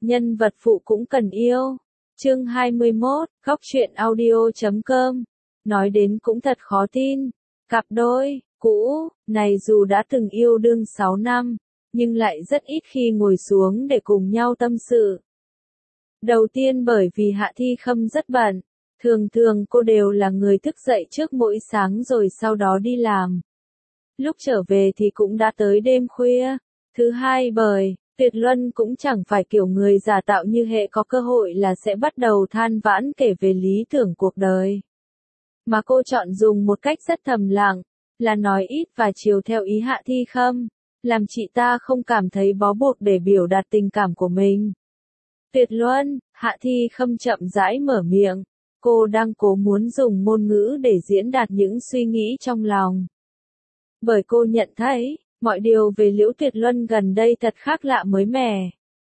nhân vật phụ cũng cần yêu. Chương 21, góc truyện audio.com. Nói đến cũng thật khó tin. Cặp đôi cũ này dù đã từng yêu đương 6 năm, nhưng lại rất ít khi ngồi xuống để cùng nhau tâm sự. Đầu tiên bởi vì Hạ Thi Khâm rất bận, thường thường cô đều là người thức dậy trước mỗi sáng rồi sau đó đi làm. Lúc trở về thì cũng đã tới đêm khuya. Thứ hai bởi Tuyệt Luân cũng chẳng phải kiểu người giả tạo như hệ có cơ hội là sẽ bắt đầu than vãn kể về lý tưởng cuộc đời. Mà cô chọn dùng một cách rất thầm lặng, là nói ít và chiều theo ý Hạ Thi Khâm, làm chị ta không cảm thấy bó buộc để biểu đạt tình cảm của mình. Tuyệt Luân, Hạ Thi Khâm chậm rãi mở miệng, cô đang cố muốn dùng ngôn ngữ để diễn đạt những suy nghĩ trong lòng. Bởi cô nhận thấy, mọi điều về Liễu Tuyệt Luân gần đây thật khác lạ mới mẻ.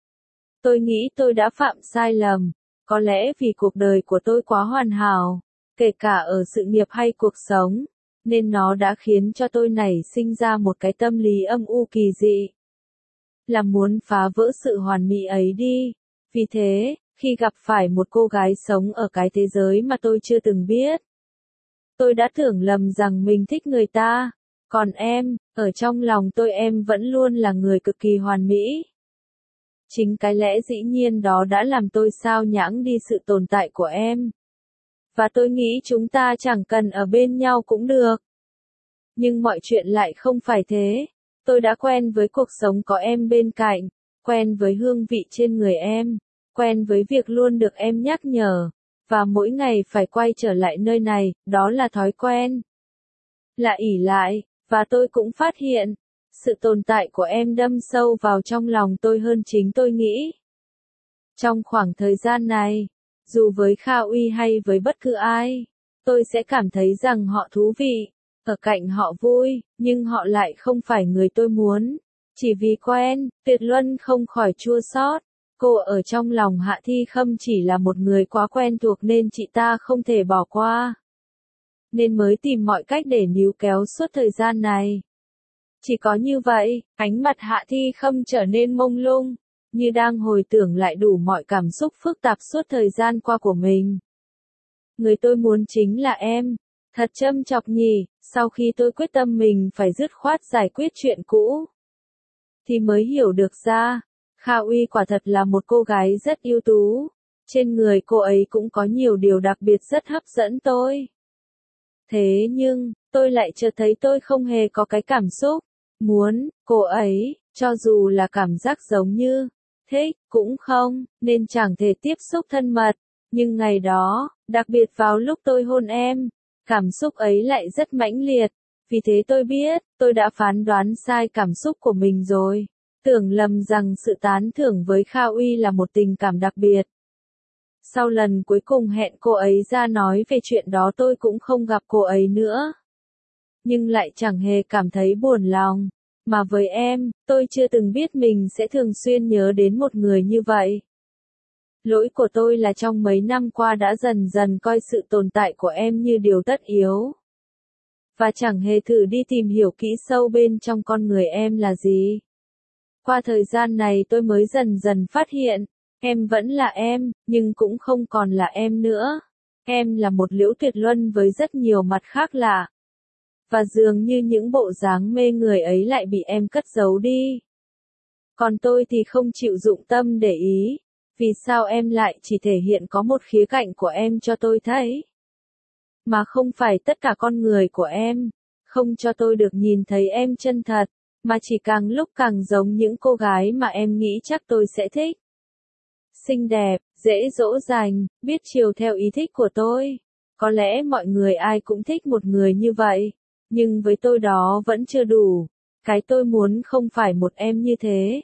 Tôi nghĩ tôi đã phạm sai lầm, có lẽ vì cuộc đời của tôi quá hoàn hảo, kể cả ở sự nghiệp hay cuộc sống, nên nó đã khiến cho tôi nảy sinh ra một cái tâm lý âm u kỳ dị. Là muốn phá vỡ sự hoàn mỹ ấy đi. Vì thế, khi gặp phải một cô gái sống ở cái thế giới mà tôi chưa từng biết, tôi đã tưởng lầm rằng mình thích người ta. Còn em, ở trong lòng tôi em vẫn luôn là người cực kỳ hoàn mỹ. Chính cái lẽ dĩ nhiên đó đã làm tôi sao nhãng đi sự tồn tại của em. Và tôi nghĩ chúng ta chẳng cần ở bên nhau cũng được. Nhưng mọi chuyện lại không phải thế. Tôi đã quen với cuộc sống có em bên cạnh, quen với hương vị trên người em, quen với việc luôn được em nhắc nhở, và mỗi ngày phải quay trở lại nơi này, đó là thói quen. Là ỷ lại. Và tôi cũng phát hiện, sự tồn tại của em đâm sâu vào trong lòng tôi hơn chính tôi nghĩ. Trong khoảng thời gian này, dù với Kha Uy hay với bất cứ ai, tôi sẽ cảm thấy rằng họ thú vị, ở cạnh họ vui, nhưng họ lại không phải người tôi muốn. Chỉ vì quen, Tuyệt Luân không khỏi chua xót. Cô ở trong lòng Hạ Thi Khâm chỉ là một người quá quen thuộc nên chị ta không thể bỏ qua. Nên mới tìm mọi cách để níu kéo suốt thời gian này. Chỉ có như vậy, ánh mặt Hạ Thi Khâm trở nên mông lung, như đang hồi tưởng lại đủ mọi cảm xúc phức tạp suốt thời gian qua của mình. Người tôi muốn chính là em. Thật châm chọc nhỉ, sau khi tôi quyết tâm mình phải dứt khoát giải quyết chuyện cũ, thì mới hiểu được ra, Kha Uy quả thật là một cô gái rất ưu tú. Trên người cô ấy cũng có nhiều điều đặc biệt rất hấp dẫn tôi. Thế nhưng, tôi lại chợt thấy tôi không hề có cái cảm xúc muốn cô ấy, cho dù là cảm giác giống như thích, cũng không, nên chẳng thể tiếp xúc thân mật. Nhưng ngày đó, đặc biệt vào lúc tôi hôn em, cảm xúc ấy lại rất mãnh liệt. Vì thế tôi biết, tôi đã phán đoán sai cảm xúc của mình rồi. Tưởng lầm rằng sự tán thưởng với Kha Uy là một tình cảm đặc biệt. Sau lần cuối cùng hẹn cô ấy ra nói về chuyện đó tôi cũng không gặp cô ấy nữa. Nhưng lại chẳng hề cảm thấy buồn lòng. Mà với em, tôi chưa từng biết mình sẽ thường xuyên nhớ đến một người như vậy. Lỗi của tôi là trong mấy năm qua đã dần dần coi sự tồn tại của em như điều tất yếu. Và chẳng hề thử đi tìm hiểu kỹ sâu bên trong con người em là gì. Qua thời gian này tôi mới dần dần phát hiện, em vẫn là em, nhưng cũng không còn là em nữa. Em là một Liễu Tuyệt Luân với rất nhiều mặt khác lạ. Và dường như những bộ dáng mê người ấy lại bị em cất giấu đi. Còn tôi thì không chịu dụng tâm để ý. Vì sao em lại chỉ thể hiện có một khía cạnh của em cho tôi thấy? Mà không phải tất cả con người của em. Không cho tôi được nhìn thấy em chân thật. Mà chỉ càng lúc càng giống những cô gái mà em nghĩ chắc tôi sẽ thích. Xinh đẹp, dễ dỗ dành, biết chiều theo ý thích của tôi. Có lẽ mọi người ai cũng thích một người như vậy. Nhưng với tôi đó vẫn chưa đủ. Cái tôi muốn không phải một em như thế.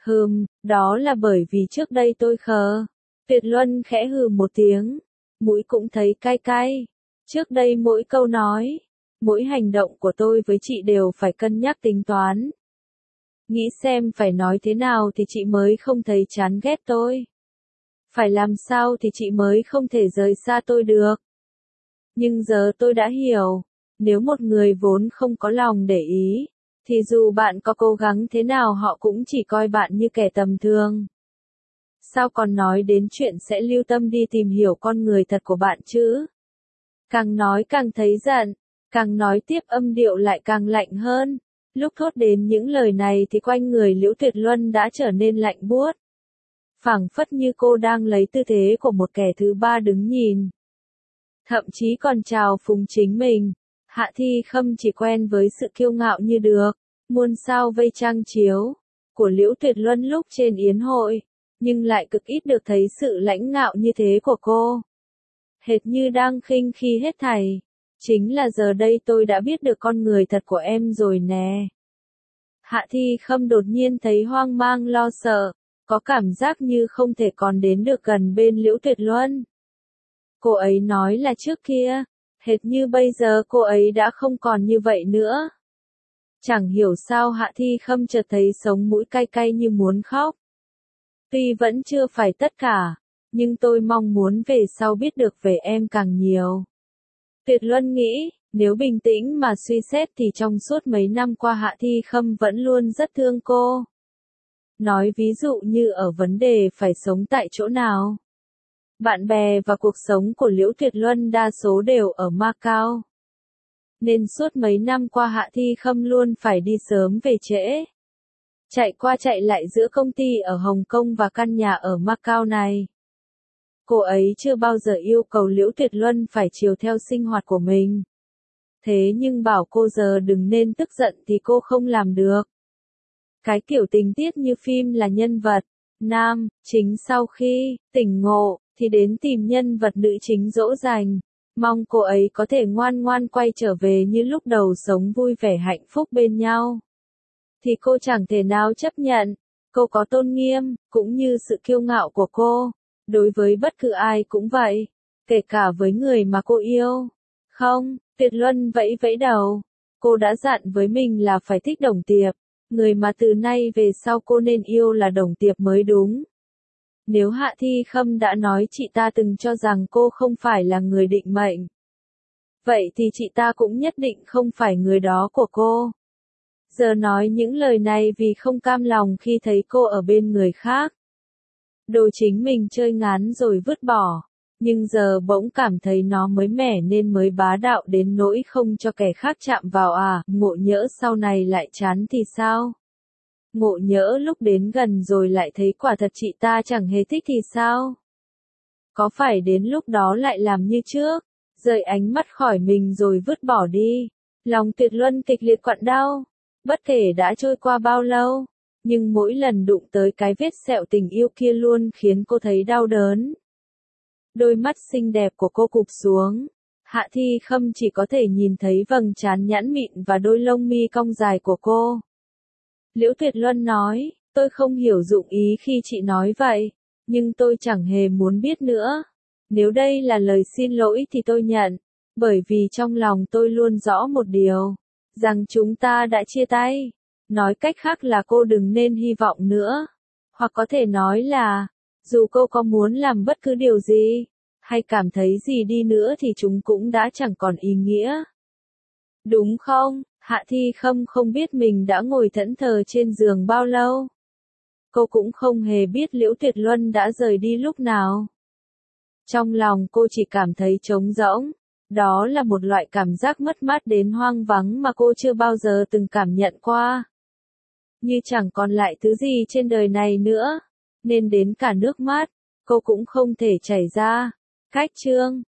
Đó là bởi vì trước đây tôi khờ. Tuyệt Luân khẽ hừ một tiếng. Mũi cũng thấy cay cay. Trước đây mỗi câu nói, mỗi hành động của tôi với chị đều phải cân nhắc tính toán. Nghĩ xem phải nói thế nào thì chị mới không thấy chán ghét tôi. Phải làm sao thì chị mới không thể rời xa tôi được. Nhưng giờ tôi đã hiểu, nếu một người vốn không có lòng để ý, thì dù bạn có cố gắng thế nào họ cũng chỉ coi bạn như kẻ tầm thường. Sao còn nói đến chuyện sẽ lưu tâm đi tìm hiểu con người thật của bạn chứ? Càng nói càng thấy giận, càng nói tiếp âm điệu lại càng lạnh hơn. Lúc thốt đến những lời này thì quanh người Liễu Tuyệt Luân đã trở nên lạnh buốt. Phảng phất như cô đang lấy tư thế của một kẻ thứ ba đứng nhìn. Thậm chí còn chào phúng chính mình. Hạ Thi Khâm chỉ quen với sự kiêu ngạo như được, muôn sao vây trang chiếu, của Liễu Tuyệt Luân lúc trên yến hội, nhưng lại cực ít được thấy sự lãnh ngạo như thế của cô. Hệt như đang khinh khi hết thảy. Chính là giờ đây tôi đã biết được con người thật của em rồi nè. Hạ Thi Khâm đột nhiên thấy hoang mang lo sợ, có cảm giác như không thể còn đến được gần bên Liễu Tuyệt Luân. Cô ấy nói là trước kia, hệt như bây giờ cô ấy đã không còn như vậy nữa. Chẳng hiểu sao Hạ Thi Khâm chợt thấy sống mũi cay cay như muốn khóc. Tuy vẫn chưa phải tất cả, nhưng tôi mong muốn về sau biết được về em càng nhiều. Tuyệt Luân nghĩ, nếu bình tĩnh mà suy xét thì trong suốt mấy năm qua Hạ Thi Khâm vẫn luôn rất thương cô. Nói ví dụ như ở vấn đề phải sống tại chỗ nào. Bạn bè và cuộc sống của Liễu Tuyệt Luân đa số đều ở Macau. Nên suốt mấy năm qua Hạ Thi Khâm luôn phải đi sớm về trễ. Chạy qua chạy lại giữa công ty ở Hồng Kông và căn nhà ở Macau này. Cô ấy chưa bao giờ yêu cầu Liễu Tuyệt Luân phải chiều theo sinh hoạt của mình. Thế nhưng bảo cô giờ đừng nên tức giận thì cô không làm được. Cái kiểu tình tiết như phim là nhân vật nam chính sau khi tỉnh ngộ thì đến tìm nhân vật nữ chính dỗ dành, mong cô ấy có thể ngoan ngoan quay trở về như lúc đầu sống vui vẻ hạnh phúc bên nhau. Thì cô chẳng thể nào chấp nhận. Cô có tôn nghiêm, cũng như sự kiêu ngạo của cô. Đối với bất cứ ai cũng vậy, kể cả với người mà cô yêu. Không, Tuyệt Luân vẫy vẫy đầu. Cô đã dặn với mình là phải thích Đồng Tiệp. Người mà từ nay về sau cô nên yêu là Đồng Tiệp mới đúng. Nếu Hạ Thi Khâm đã nói chị ta từng cho rằng cô không phải là người định mệnh, vậy thì chị ta cũng nhất định không phải người đó của cô. Giờ nói những lời này vì không cam lòng khi thấy cô ở bên người khác. Đồ chính mình chơi ngán rồi vứt bỏ, nhưng giờ bỗng cảm thấy nó mới mẻ nên mới bá đạo đến nỗi không cho kẻ khác chạm vào à. Ngộ nhỡ sau này lại chán thì sao? Ngộ nhỡ lúc đến gần rồi lại thấy quả thật chị ta chẳng hề thích thì sao? Có phải đến lúc đó lại làm như trước, rời ánh mắt khỏi mình rồi vứt bỏ đi? Lòng Tuyệt Luân kịch liệt quặn đau. Bất kể đã trôi qua bao lâu, nhưng mỗi lần đụng tới cái vết sẹo tình yêu kia luôn khiến cô thấy đau đớn. Đôi mắt xinh đẹp của cô cụp xuống. Hạ Thi Khâm chỉ có thể nhìn thấy vầng trán nhẵn mịn và đôi lông mi cong dài của cô. Liễu Tuyệt Luân nói, tôi không hiểu dụng ý khi chị nói vậy, nhưng tôi chẳng hề muốn biết nữa. Nếu đây là lời xin lỗi thì tôi nhận, bởi vì trong lòng tôi luôn rõ một điều, rằng chúng ta đã chia tay. Nói cách khác là cô đừng nên hy vọng nữa. Hoặc có thể nói là, dù cô có muốn làm bất cứ điều gì, hay cảm thấy gì đi nữa thì chúng cũng đã chẳng còn ý nghĩa. Đúng không? Hạ Thi Khâm không biết mình đã ngồi thẫn thờ trên giường bao lâu. Cô cũng không hề biết Liễu Tuyệt Luân đã rời đi lúc nào. Trong lòng cô chỉ cảm thấy trống rỗng. Đó là một loại cảm giác mất mát đến hoang vắng mà cô chưa bao giờ từng cảm nhận qua. Như chẳng còn lại thứ gì trên đời này nữa, nên đến cả nước mắt, cô cũng không thể chảy ra. Cách chương